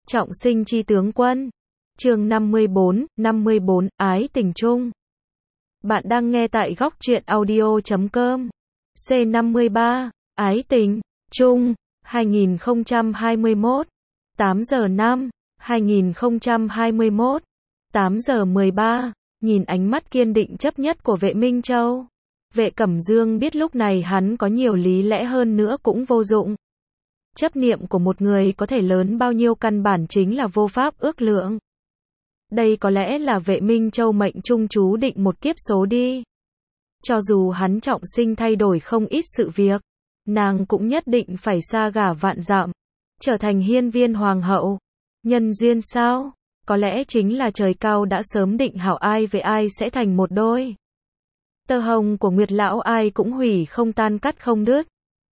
Trọng sinh chi tướng quân. Chương 54, Ái tình chung. Bạn đang nghe tại góc truyện audio.com. C53, Ái tình chung, 2021. 8 giờ 5, 2021. 8 giờ 13. Nhìn ánh mắt kiên định chấp nhất của Vệ Minh Châu, Vệ Cẩm Dương biết lúc này hắn có nhiều lý lẽ hơn nữa cũng vô dụng. Chấp niệm của một người có thể lớn bao nhiêu căn bản chính là vô pháp ước lượng. Đây có lẽ là Vệ Minh Châu mệnh trung chú định một kiếp số đi. Cho dù hắn trọng sinh thay đổi không ít sự việc, nàng cũng nhất định phải xa gả vạn dặm, trở thành hiên viên hoàng hậu. Nhân duyên sao? Có lẽ chính là trời cao đã sớm định hảo ai với ai sẽ thành một đôi. Tơ hồng của Nguyệt lão ai cũng hủy không tan cắt không đứt.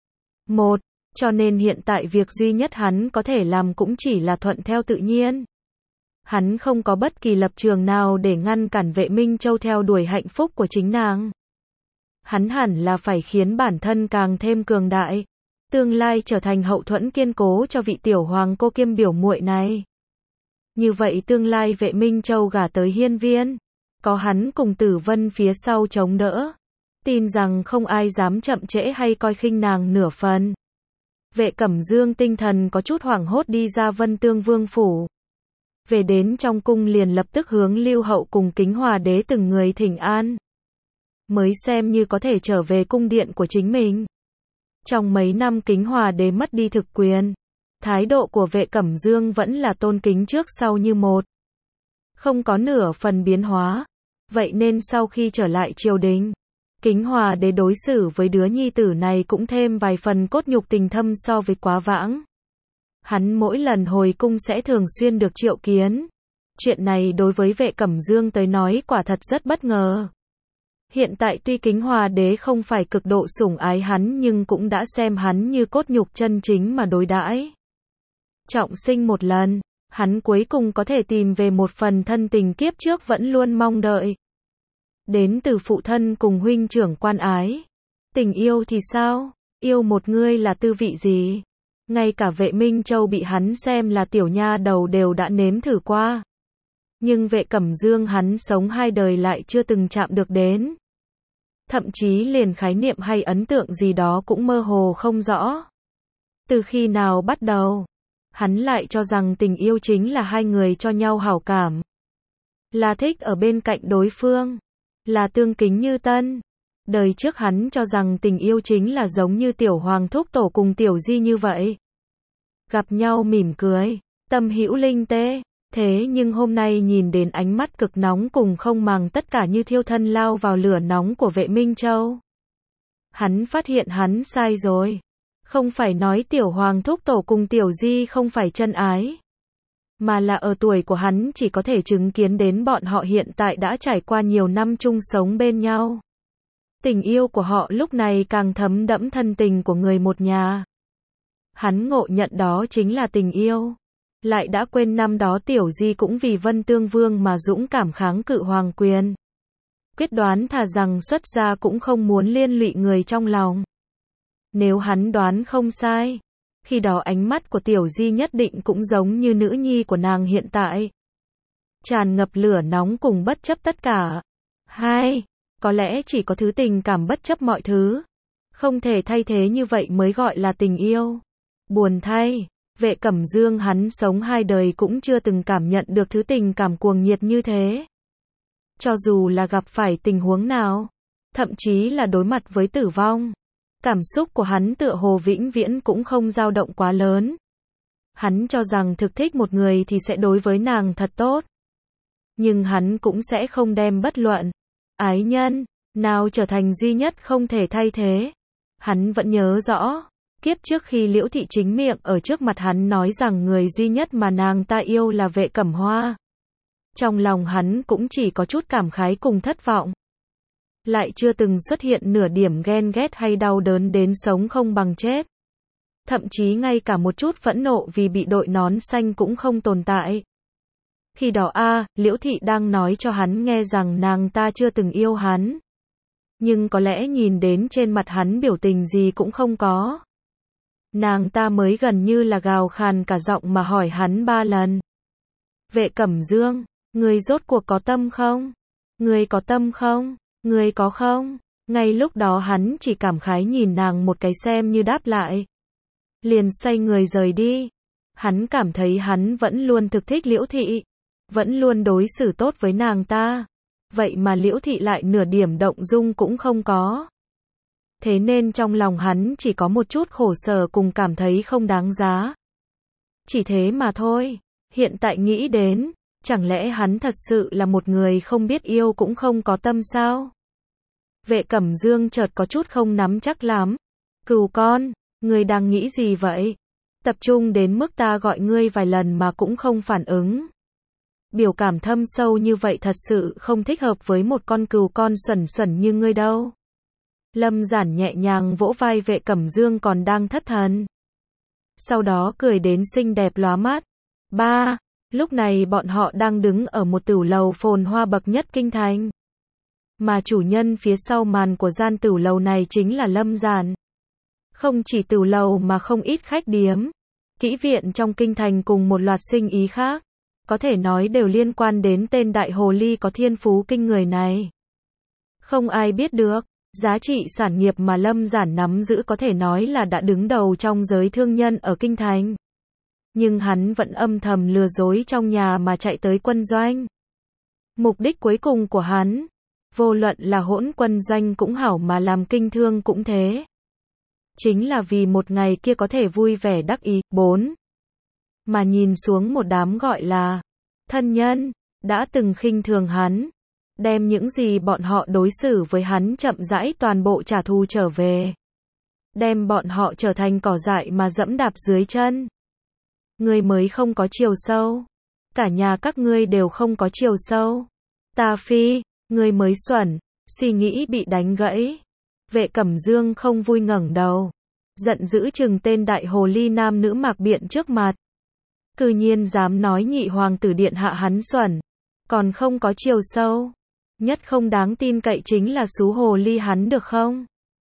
Cho nên hiện tại việc duy nhất hắn có thể làm cũng chỉ là thuận theo tự nhiên. Hắn không có bất kỳ lập trường nào để ngăn cản Vệ Minh Châu theo đuổi hạnh phúc của chính nàng. Hắn hẳn là phải khiến bản thân càng thêm cường đại, tương lai trở thành hậu thuẫn kiên cố cho vị tiểu hoàng cô kiêm biểu muội này. Như vậy tương lai Vệ Minh Châu gả tới hiên viên, có hắn cùng Tử Vân phía sau chống đỡ, tin rằng không ai dám chậm trễ hay coi khinh nàng nửa phần. Vệ Cẩm Dương tinh thần có chút hoảng hốt đi ra Vân Tương Vương phủ. Về đến trong cung liền lập tức hướng Lưu Hậu cùng Kính Hòa đế từng người thỉnh an. Mới xem như có thể trở về cung điện của chính mình. Trong mấy năm Kính Hòa đế mất đi thực quyền, thái độ của Vệ Cẩm Dương vẫn là tôn kính trước sau như một, không có nửa phần biến hóa. Vậy nên sau khi trở lại triều đình, Kính Hòa đế đối xử với đứa nhi tử này cũng thêm vài phần cốt nhục tình thâm so với quá vãng. Hắn mỗi lần hồi cung sẽ thường xuyên được triệu kiến. Chuyện này đối với Vệ Cẩm Dương tới nói quả thật rất bất ngờ. Hiện tại tuy Kính Hòa đế không phải cực độ sủng ái hắn nhưng cũng đã xem hắn như cốt nhục chân chính mà đối đãi. Trọng sinh một lần, hắn cuối cùng có thể tìm về một phần thân tình kiếp trước vẫn luôn mong đợi. Đến từ phụ thân cùng huynh trưởng quan ái. Tình yêu thì sao? Yêu một người là tư vị gì? Ngay cả Vệ Minh Châu bị hắn xem là tiểu nha đầu đều đã nếm thử qua. Nhưng Vệ Cẩm Dương hắn sống hai đời lại chưa từng chạm được đến. Thậm chí liền khái niệm hay ấn tượng gì đó cũng mơ hồ không rõ. Từ khi nào bắt đầu, hắn lại cho rằng tình yêu chính là hai người cho nhau hảo cảm, là thích ở bên cạnh đối phương, là tương kính như tân. Đời trước hắn cho rằng tình yêu chính là giống như tiểu hoàng thúc tổ cùng tiểu di như vậy. Gặp nhau mỉm cười, tâm hữu linh tê. Thế nhưng hôm nay nhìn đến ánh mắt cực nóng cùng không màng tất cả như thiêu thân lao vào lửa nóng của Vệ Minh Châu, hắn phát hiện hắn sai rồi. Không phải nói tiểu hoàng thúc tổ cùng tiểu di không phải chân ái, mà là ở tuổi của hắn chỉ có thể chứng kiến đến bọn họ hiện tại đã trải qua nhiều năm chung sống bên nhau. Tình yêu của họ lúc này càng thấm đẫm thân tình của người một nhà. Hắn ngộ nhận đó chính là tình yêu. Lại đã quên năm đó tiểu di cũng vì Vân Tương Vương mà dũng cảm kháng cự hoàng quyền. Quyết đoán thà rằng xuất gia cũng không muốn liên lụy người trong lòng. Nếu hắn đoán không sai, khi đó ánh mắt của tiểu di nhất định cũng giống như nữ nhi của nàng hiện tại. Tràn ngập lửa nóng cùng bất chấp tất cả. Có lẽ chỉ có thứ tình cảm bất chấp mọi thứ, không thể thay thế như vậy mới gọi là tình yêu. Buồn thay, Vệ Cẩm Dương hắn sống hai đời cũng chưa từng cảm nhận được thứ tình cảm cuồng nhiệt như thế. Cho dù là gặp phải tình huống nào, thậm chí là đối mặt với tử vong, cảm xúc của hắn tựa hồ vĩnh viễn cũng không dao động quá lớn. Hắn cho rằng thực thích một người thì sẽ đối với nàng thật tốt. Nhưng hắn cũng sẽ không đem bất luận ái nhân nào trở thành duy nhất không thể thay thế. Hắn vẫn nhớ rõ, kiếp trước khi Liễu Thị chính miệng ở trước mặt hắn nói rằng người duy nhất mà nàng ta yêu là Vệ Cẩm Hoa. Trong lòng hắn cũng chỉ có chút cảm khái cùng thất vọng. Lại chưa từng xuất hiện nửa điểm ghen ghét hay đau đớn đến sống không bằng chết. Thậm chí ngay cả một chút phẫn nộ vì bị đội nón xanh cũng không tồn tại. Khi đó Liễu Thị đang nói cho hắn nghe rằng nàng ta chưa từng yêu hắn. Nhưng có lẽ nhìn đến trên mặt hắn biểu tình gì cũng không có. Nàng ta mới gần như là gào khàn cả giọng mà hỏi hắn 3 lần. Vệ Cẩm Dương, ngươi rốt cuộc có tâm không? Ngươi có tâm không? Ngươi có không? Ngay lúc đó hắn chỉ cảm khái nhìn nàng một cái xem như đáp lại. Liền xoay người rời đi. Hắn cảm thấy hắn vẫn luôn thực thích Liễu Thị. Vẫn luôn đối xử tốt với nàng ta. Vậy mà Liễu Thị lại nửa điểm động dung cũng không có. Thế nên trong lòng hắn chỉ có một chút khổ sở cùng cảm thấy không đáng giá. Chỉ thế mà thôi. Hiện tại nghĩ đến, chẳng lẽ hắn thật sự là một người không biết yêu cũng không có tâm sao? Vệ Cẩm Dương chợt có chút không nắm chắc lắm. Cừu con, ngươi đang nghĩ gì vậy? Tập trung đến mức ta gọi ngươi vài lần mà cũng không phản ứng. Biểu cảm thâm sâu như vậy thật sự không thích hợp với một con cừu con xuẩn xuẩn như ngươi đâu. Lâm Giản nhẹ nhàng vỗ vai Vệ Cẩm Dương còn đang thất thần. Sau đó cười đến xinh đẹp lóa mắt. Ba, lúc này bọn họ đang đứng ở một tửu lầu phồn hoa bậc nhất kinh thành. Mà chủ nhân phía sau màn của gian tửu lầu này chính là Lâm Giản. Không chỉ tửu lầu mà không ít khách điếm, kỹ viện trong kinh thành cùng một loạt sinh ý khác, có thể nói đều liên quan đến tên đại hồ ly có thiên phú kinh người này. Không ai biết được, giá trị sản nghiệp mà Lâm Giản nắm giữ có thể nói là đã đứng đầu trong giới thương nhân ở kinh thành. Nhưng hắn vẫn âm thầm lừa dối trong nhà mà chạy tới quân doanh. Mục đích cuối cùng của hắn, vô luận là hỗn quân doanh cũng hảo mà làm kinh thương cũng thế. Chính là vì một ngày kia có thể vui vẻ đắc ý. 4. Mà nhìn xuống một đám gọi là thân nhân, đã từng khinh thường hắn, đem những gì bọn họ đối xử với hắn chậm rãi toàn bộ trả thù trở về. Đem bọn họ trở thành cỏ dại mà dẫm đạp dưới chân. Ngươi mới không có chiều sâu. Cả nhà các ngươi đều không có chiều sâu. Ta phi, ngươi mới xuẩn, suy nghĩ bị đánh gãy. Vệ Cẩm Dương không vui ngẩng đầu. Giận dữ chừng tên đại hồ ly nam nữ mặc biện trước mặt. Cư nhiên dám nói nhị hoàng tử điện hạ hắn xuẩn. Còn không có chiều sâu. Nhất không đáng tin cậy chính là xú hồ ly hắn được không?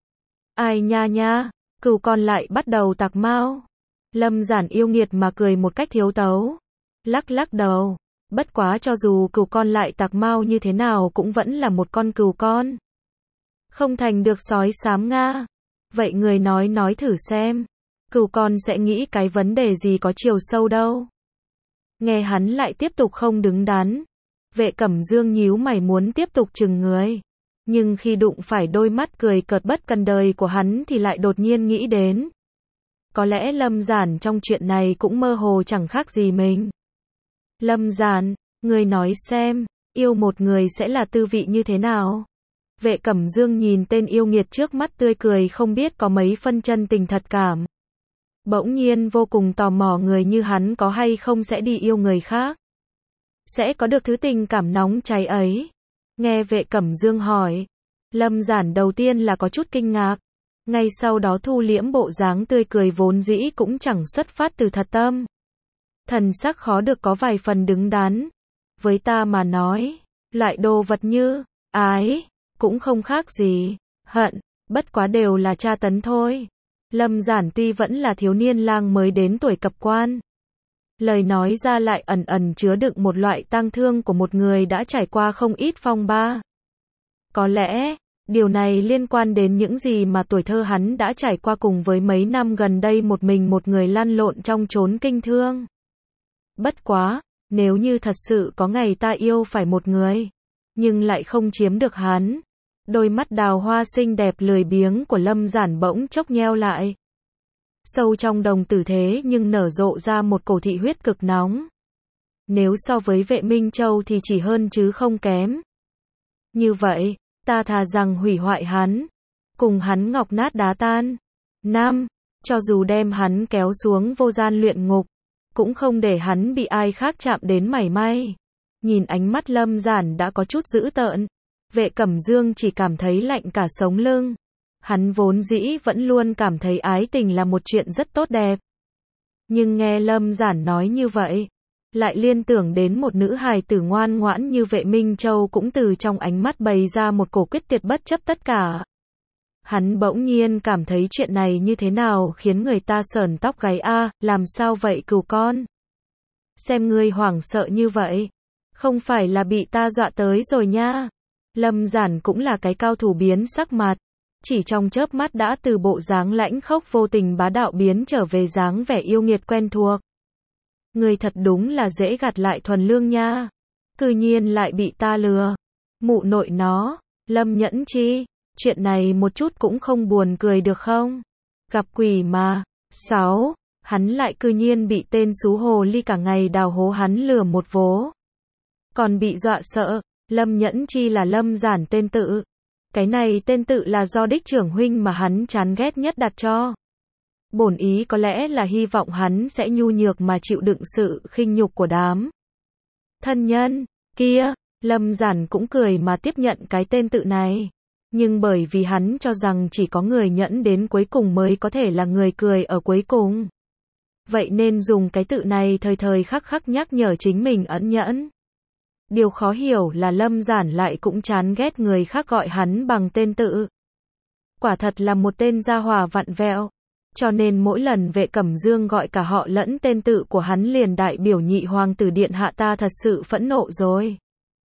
Ai nha nha, cừu con lại bắt đầu tạc mau. Lâm Giản yêu nghiệt mà cười một cách thiếu tấu. Lắc lắc đầu. Bất quá cho dù cừu con lại tạc mau như thế nào cũng vẫn là một con cừu con. Không thành được sói xám Nga. Vậy người nói thử xem. Cừu con sẽ nghĩ cái vấn đề gì có chiều sâu đâu. Nghe hắn lại tiếp tục không đứng đắn. Vệ Cẩm Dương nhíu mày muốn tiếp tục chừng người. Nhưng khi đụng phải đôi mắt cười cợt bất cần đời của hắn thì lại đột nhiên nghĩ đến. Có lẽ Lâm Giản trong chuyện này cũng mơ hồ chẳng khác gì mình. Lâm Giản, người nói xem, yêu một người sẽ là tư vị như thế nào? Vệ Cẩm Dương nhìn tên yêu nghiệt trước mắt tươi cười không biết có mấy phân chân tình thật cảm. Bỗng nhiên vô cùng tò mò người như hắn có hay không sẽ đi yêu người khác. Sẽ có được thứ tình cảm nóng cháy ấy. Nghe Vệ Cẩm Dương hỏi. Lâm Giản đầu tiên là có chút kinh ngạc. Ngay sau đó thu liễm bộ dáng tươi cười vốn dĩ cũng chẳng xuất phát từ thật tâm. Thần sắc khó được có vài phần đứng đắn. Với ta mà nói, loại đồ vật như ái cũng không khác gì hận, bất quá đều là tra tấn thôi. Lâm Giản tuy vẫn là thiếu niên lang mới đến tuổi cập quan, lời nói ra lại ẩn ẩn chứa đựng một loại tang thương của một người đã trải qua không ít phong ba. Có lẽ, điều này liên quan đến những gì mà tuổi thơ hắn đã trải qua cùng với mấy năm gần đây một mình một người lăn lộn trong chốn kinh thương. Bất quá, nếu như thật sự có ngày ta yêu phải một người, nhưng lại không chiếm được hắn. Đôi mắt đào hoa xinh đẹp lười biếng của Lâm Giản bỗng chốc nheo lại. Sâu trong đồng tử thế nhưng nở rộ ra một cổ thị huyết cực nóng. Nếu so với Vệ Minh Châu thì chỉ hơn chứ không kém. Như vậy, ta thà rằng hủy hoại hắn, cùng hắn ngọc nát đá tan. 5. Cho dù đem hắn kéo xuống vô gian luyện ngục, cũng không để hắn bị ai khác chạm đến mảy may. Nhìn ánh mắt Lâm Giản đã có chút dữ tợn. Vệ Cẩm Dương chỉ cảm thấy lạnh cả sống lưng. Hắn vốn dĩ vẫn luôn cảm thấy ái tình là một chuyện rất tốt đẹp. Nhưng nghe Lâm Giản nói như vậy, lại liên tưởng đến một nữ hài tử ngoan ngoãn như Vệ Minh Châu cũng từ trong ánh mắt bày ra một cổ quyết tuyệt bất chấp tất cả. Hắn bỗng nhiên cảm thấy chuyện này như thế nào khiến người ta sởn tóc gáy a, làm sao vậy cừu con? Xem ngươi hoảng sợ như vậy. Không phải là bị ta dọa tới rồi nha. Lâm Giản cũng là cái cao thủ biến sắc mặt. Chỉ trong chớp mắt đã từ bộ dáng lãnh khốc vô tình bá đạo biến trở về dáng vẻ yêu nghiệt quen thuộc. Ngươi thật đúng là dễ gạt lại thuần lương nha. Cư nhiên lại bị ta lừa. Mụ nội nó, Lâm Nhẫn Chi, chuyện này một chút cũng không buồn cười được không? Gặp quỷ mà. 6. Hắn lại cư nhiên bị tên xú hồ ly cả ngày đào hố hắn lừa một vố. Còn bị dọa sợ. Lâm Nhẫn Chi là Lâm Giản tên tự. Cái này tên tự là do đích trưởng huynh mà hắn chán ghét nhất đặt cho. Bổn ý có lẽ là hy vọng hắn sẽ nhu nhược mà chịu đựng sự khinh nhục của đám thân nhân kia. Lâm Giản cũng cười mà tiếp nhận cái tên tự này. Nhưng bởi vì hắn cho rằng chỉ có người nhẫn đến cuối cùng mới có thể là người cười ở cuối cùng. Vậy nên dùng cái tự này thời thời khắc khắc nhắc nhở chính mình ẩn nhẫn. Điều khó hiểu là Lâm Giản lại cũng chán ghét người khác gọi hắn bằng tên tự. Quả thật là một tên gia hỏa vặn vẹo. Cho nên mỗi lần Vệ Cẩm Dương gọi cả họ lẫn tên tự của hắn liền đại biểu nhị hoàng tử điện hạ ta thật sự phẫn nộ rồi.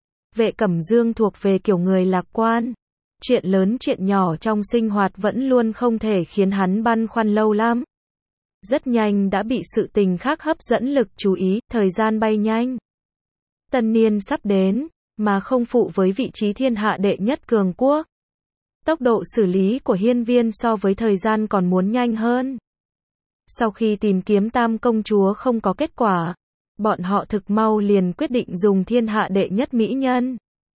Vệ Cẩm Dương thuộc về kiểu người lạc quan. Chuyện lớn chuyện nhỏ trong sinh hoạt vẫn luôn không thể khiến hắn băn khoăn lâu lắm. Rất nhanh đã bị sự tình khác hấp dẫn lực chú ý, thời gian bay nhanh. Tân niên sắp đến, mà không phụ với vị trí thiên hạ đệ nhất cường quốc. Tốc độ xử lý của hiên viên so với thời gian còn muốn nhanh hơn. Sau khi tìm kiếm tam công chúa không có kết quả, bọn họ thực mau liền quyết định dùng thiên hạ đệ nhất mỹ nhân.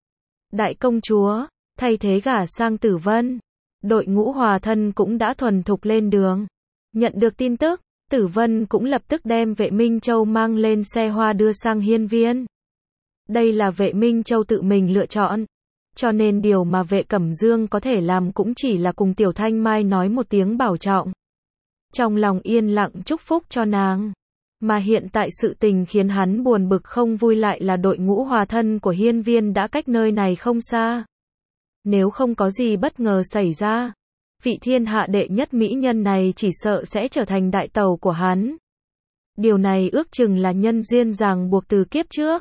Đại công chúa, thay thế gả sang Tử Vân. Đội ngũ hòa thân cũng đã thuần thục lên đường. Nhận được tin tức, Tử Vân cũng lập tức đem Vệ Minh Châu mang lên xe hoa đưa sang hiên viên. Đây là Vệ Minh Châu tự mình lựa chọn. Cho nên điều mà Vệ Cẩm Dương có thể làm cũng chỉ là cùng Tiểu Thanh Mai nói một tiếng bảo trọng. Trong lòng yên lặng chúc phúc cho nàng. Mà hiện tại sự tình khiến hắn buồn bực không vui lại là đội ngũ hòa thân của hiên viên đã cách nơi này không xa. Nếu không có gì bất ngờ xảy ra, vị thiên hạ đệ nhất mỹ nhân này chỉ sợ sẽ trở thành đại tẩu của hắn. Điều này ước chừng là nhân duyên ràng buộc từ kiếp trước.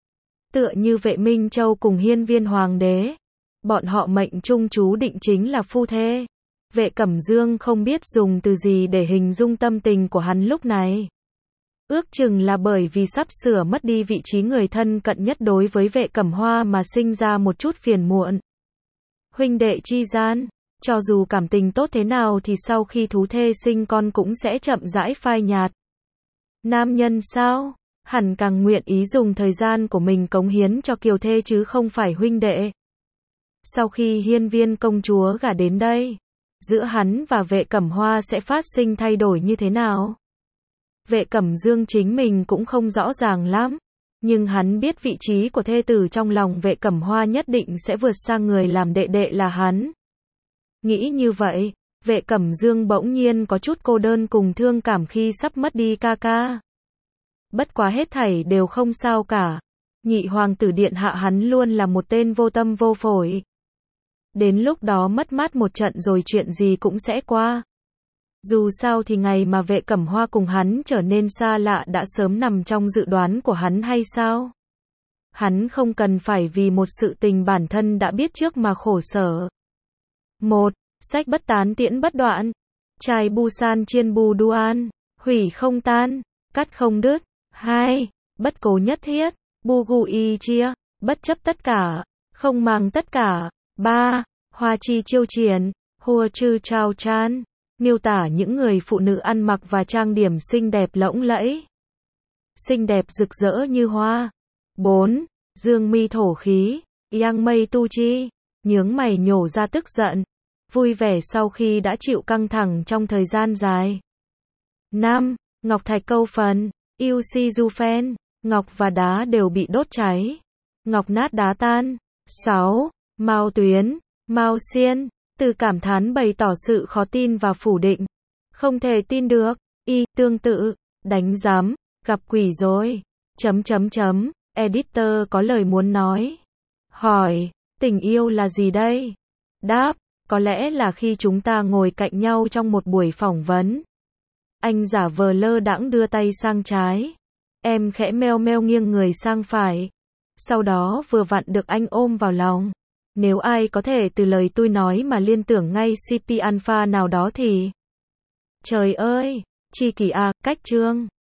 Tựa như Vệ Minh Châu cùng hiên viên hoàng đế. Bọn họ mệnh chung chú định chính là phu thê. Vệ Cẩm Dương không biết dùng từ gì để hình dung tâm tình của hắn lúc này. Ước chừng là bởi vì sắp sửa mất đi vị trí người thân cận nhất đối với Vệ Cẩm Hoa mà sinh ra một chút phiền muộn. Huynh đệ chi gian, cho dù cảm tình tốt thế nào thì sau khi thú thê sinh con cũng sẽ chậm rãi phai nhạt. Nam nhân sao? Hẳn càng nguyện ý dùng thời gian của mình cống hiến cho kiều thê chứ không phải huynh đệ. Sau khi hiên viên công chúa gả đến đây, giữa hắn và Vệ Cẩm Hoa sẽ phát sinh thay đổi như thế nào? Vệ Cẩm Dương chính mình cũng không rõ ràng lắm. Nhưng hắn biết vị trí của thê tử trong lòng Vệ Cẩm Hoa nhất định sẽ vượt sang người làm đệ đệ là hắn. Nghĩ như vậy, Vệ Cẩm Dương bỗng nhiên có chút cô đơn cùng thương cảm khi sắp mất đi ca ca. Bất quá hết thảy đều không sao cả. Nhị hoàng tử điện hạ hắn luôn là một tên vô tâm vô phổi. Đến lúc đó mất mát một trận rồi chuyện gì cũng sẽ qua. Dù sao thì ngày mà Vệ Cẩm Hoa cùng hắn trở nên xa lạ đã sớm nằm trong dự đoán của hắn hay sao? Hắn không cần phải vì một sự tình bản thân đã biết trước mà khổ sở. 1. Sách bất tán tiễn bất đoạn. Trai bu san chiên bu duan. Hủy không tan, cắt không đứt. 2. Bất cố nhất thiết. Bu gu y chia. Bất chấp tất cả. Không mang tất cả. 3. Hoa chi chiêu triển. Hua chư trao chan. Miêu tả những người phụ nữ ăn mặc và trang điểm xinh đẹp lộng lẫy. Xinh đẹp rực rỡ như hoa. 4. Dương mi thổ khí. Yang mây tu chi. Nhướng mày nhổ ra tức giận. Vui vẻ sau khi đã chịu căng thẳng trong thời gian dài. 5. Ngọc thạch câu phần. Yêu si du phen. Ngọc và đá đều bị đốt cháy. Ngọc nát đá tan. 6. Mao tuyến. Mao xiên. Từ cảm thán bày tỏ sự khó tin và phủ định. Không thể tin được. Y, tương tự. Đánh giám. Gặp quỷ rồi. Editor có lời muốn nói. Hỏi. Tình yêu là gì đây? Đáp. Có lẽ là khi chúng ta ngồi cạnh nhau trong một buổi phỏng vấn. Anh giả vờ lơ đãng đưa tay sang trái. Em khẽ meo meo nghiêng người sang phải. Sau đó vừa vặn được anh ôm vào lòng. Nếu ai có thể từ lời tôi nói mà liên tưởng ngay CP Alpha nào đó thì... Trời ơi, chi kỷ à, cách chương.